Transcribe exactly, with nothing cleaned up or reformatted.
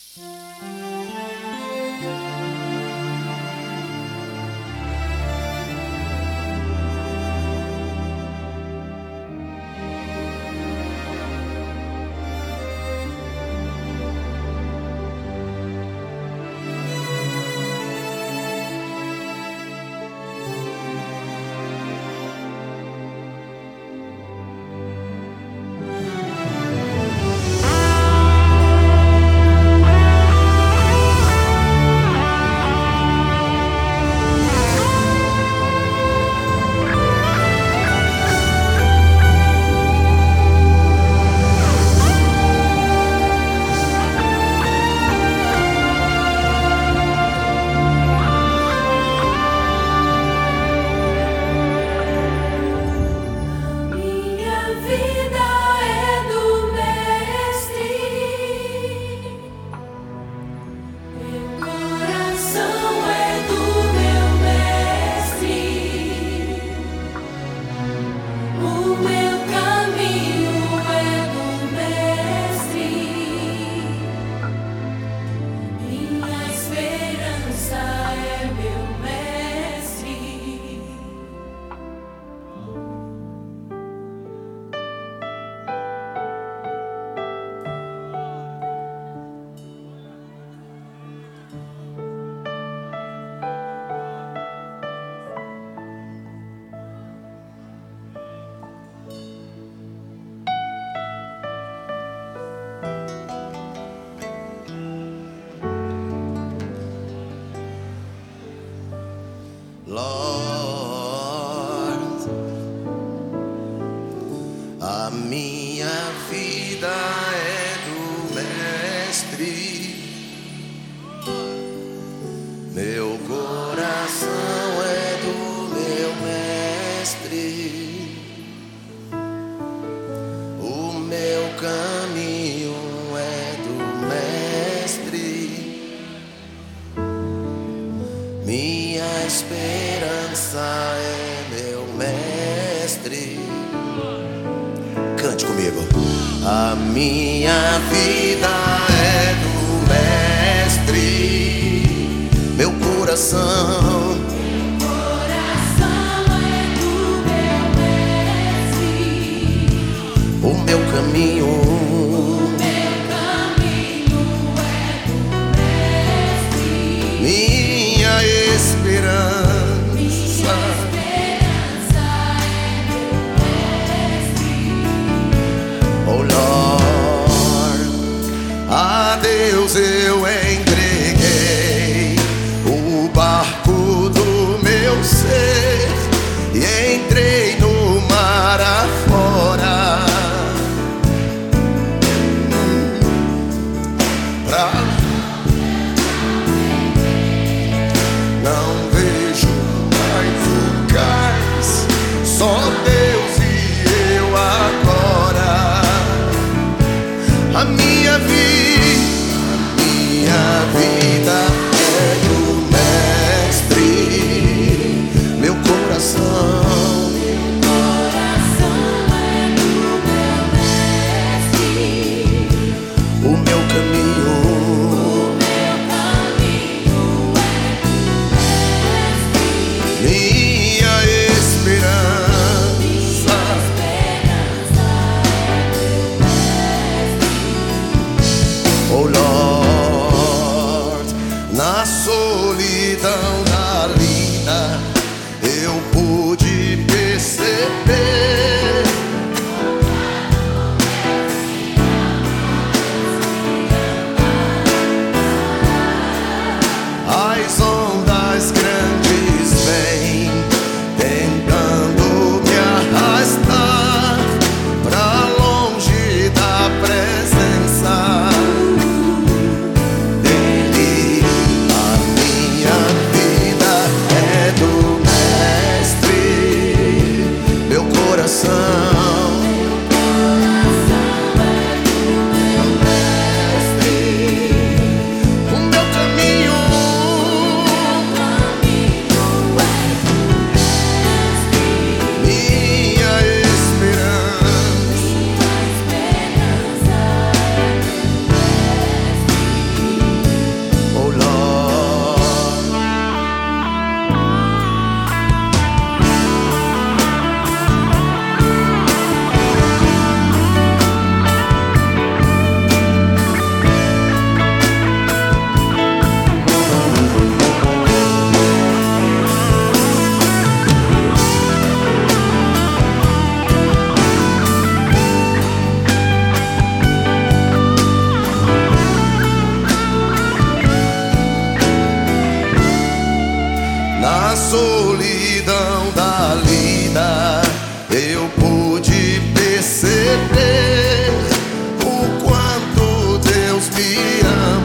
Lord, a minha vida é do Mestre, meu coração é do meu Mestre, o meu caminho é do Mestre, minha esperança é meu Mestre. Cante comigo. A minha vida é do Mestre, meu coração, meu coração é do meu Mestre, o meu caminho, o meu caminho é do Mestre, minha esperança. Oh Lord, a Deus eu entreguei o barco do meu ser e entrei no mar afora pra... Não vejo mais o cais, só Deus e eu agora. A minha vida, a minha vida é do Mestre, meu coração, meu coração é do meu Mestre, o meu caminho, o meu caminho é do Mestre, minha esperança. Oh Lord, na solidão da lida eu pude perceber as ondas grandes vêm tentando me arrastar pra longe da presença dele. A minha vida te amo.